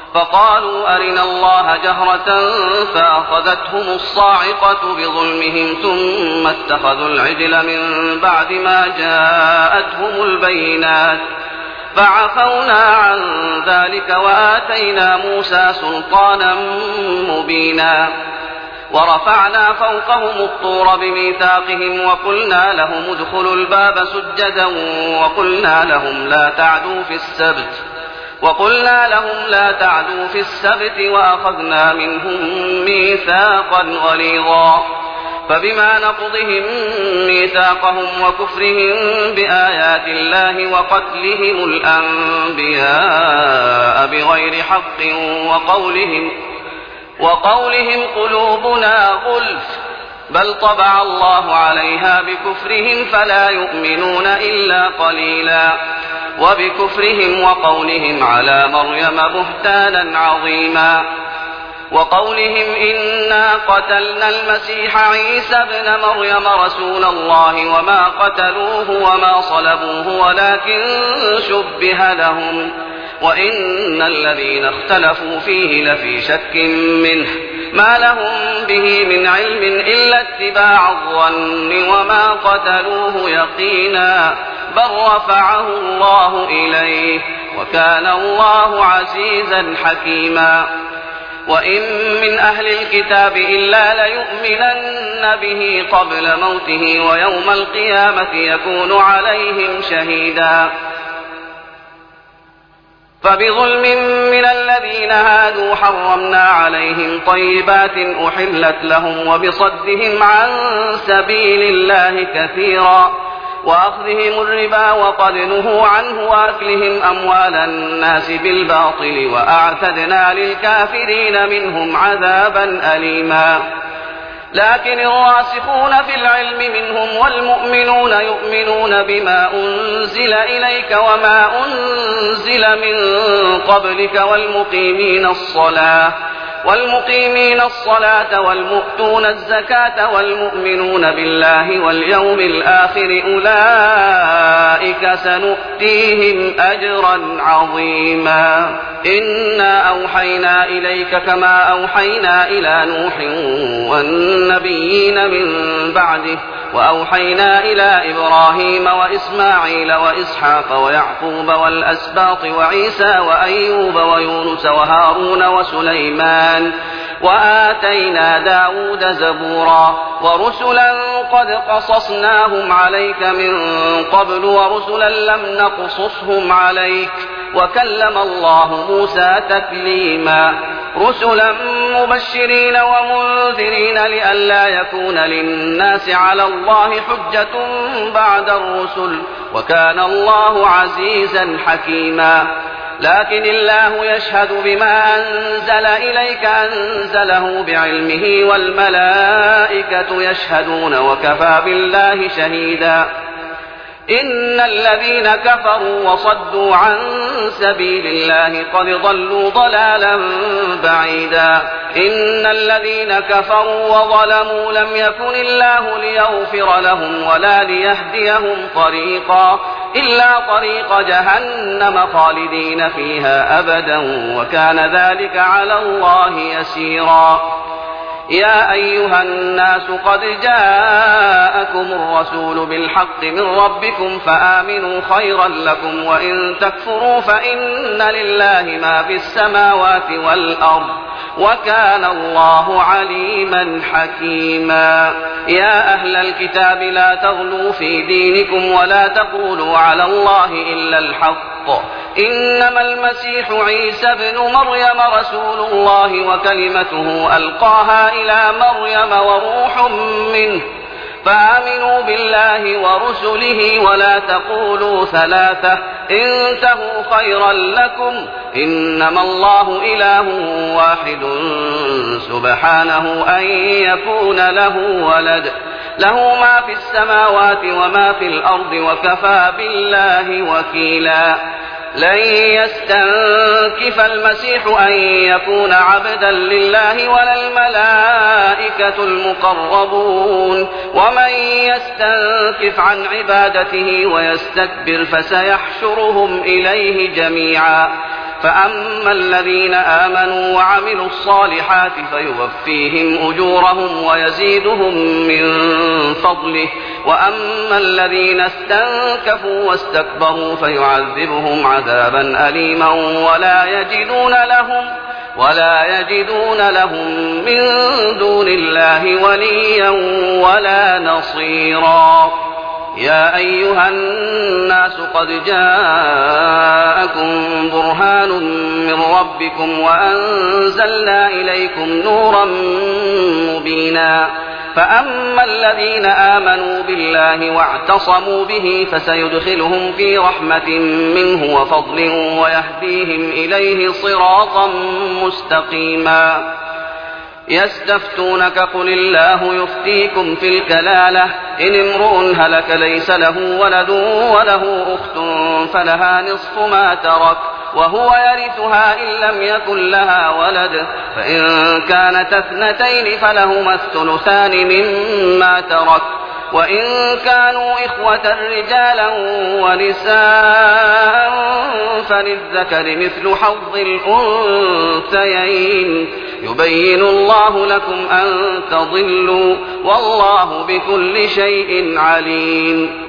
فقالوا أرنا الله جهرة فأخذتهم الصاعقة بظلمهم ثم اتخذوا العجل من بعد ما جاءتهم البينات فعفونا عن ذلك وآتينا موسى سلطانا مبينا ورفعنا فوقهم الطور بميثاقهم وقلنا لهم ادخلوا الباب سجدا وقلنا لهم لا تعدوا في السبت وقلنا لهم لا تعدوا في السبت وأخذنا منهم ميثاقا غليظا فبما نقضهم ميثاقهم وكفرهم بآيات الله وقتلهم الأنبياء بغير حق وقولهم, وقولهم قلوبنا غلف بل طبع الله عليها بكفرهم فلا يؤمنون إلا قليلا وبكفرهم وقولهم على مريم بهتانا عظيما وقولهم إنا قتلنا المسيح عيسى ابن مريم رسول الله وما قتلوه وما صلبوه ولكن شبه لهم وإن الذين اختلفوا فيه لفي شك منه ما لهم به من علم إلا اتباع الظن وما قتلوه يقينا بل رفعه الله إليه وكان الله عزيزا حكيما وإن من أهل الكتاب إلا ليؤمنن به قبل موته ويوم القيامة يكون عليهم شهيدا فبظلم من الذين هادوا حرمنا عليهم طيبات أحلت لهم وبصدهم عن سبيل الله كثيرا وأخذهم الربا وقد نهوا عنه وأكلهم أموال الناس بالباطل وأعتدنا للكافرين منهم عذابا أليما لكن الراسخون في العلم منهم والمؤمنون يؤمنون بما أنزل إليك وما أنزل من قبلك والمقيمين الصلاة والمقيمين الصلاة والمؤتون الزكاة والمؤمنون بالله واليوم الآخر أولئك سنؤتيهم أجرا عظيما إنا أوحينا إليك كما أوحينا إلى نوح والنبيين من بعده وأوحينا إلى إبراهيم وإسماعيل وإسحاق ويعقوب والأسباط وعيسى وأيوب ويونس وهارون وسليمان وآتينا داود زبورا ورسلا قد قصصناهم عليك من قبل ورسلا لم نقصصهم عليك وكلم الله موسى تكليما رسلا مبشرين ومنذرين لئلا يكون للناس على الله حجة بعد الرسل وكان الله عزيزا حكيما لكن الله يشهد بما أنزل إليك أنزله بعلمه والملائكة يشهدون وكفى بالله شهيدا إن الذين كفروا وصدوا عن سبيل الله قد ضلوا ضلالا بعيدا إن الذين كفروا وظلموا لم يكن الله ليغفر لهم ولا ليهديهم طريقا إلا طريق جهنم خالدين فيها أبدا وكان ذلك على الله يسيرا يا أيها الناس قد جاءكم الرسول بالحق من ربكم فآمنوا خيرا لكم وإن تكفروا فإن لله ما في السماوات والأرض وكان الله عليما حكيما يا أهل الكتاب لا تغلوا في دينكم ولا تقولوا على الله إلا الحق إنما المسيح عيسى ابن مريم رسول الله وكلمته ألقاها إلى مريم وروح منه فآمنوا بالله ورسله ولا تقولوا ثلاثة انتهوا خيرا لكم إنما الله إله واحد سبحانه أن يكون له ولد له ما في السماوات وما في الأرض وكفى بالله وكيلا لن يستنكف المسيح أن يكون عبدا لله ولا الملائكة المقربون ومن يستنكف عن عبادته ويستكبر فسيحشرهم إليه جميعا فأما الذين آمنوا وعملوا الصالحات فيوفيهم أجورهم ويزيدهم من فضله وأما الذين استنكفوا واستكبروا فيعذبهم عذابا أليما ولا يجدون لهم ولا يجدون لهم من دون الله وليا ولا نصيرا. يا أيها الناس قد جاءكم برهان من ربكم وأنزلنا إليكم نورا مبينا فأما الذين آمنوا بالله واعتصموا به فسيدخلهم في رحمة منه وفضل ويهديهم إليه صراطا مستقيما. يستفتونك قل الله يفتيكم في الكلالة إن امرؤ هلك ليس له ولد وله أخت فلها نصف ما ترك وهو يرثها إن لم يكن لها ولد فإن كانت اثنتين فلهما الثلثان مما ترك وإن كانوا إخوة رجالا ونساء فللذكر مثل حظ الأنثيين يبين الله لكم أن تضلوا والله بكل شيء عليم.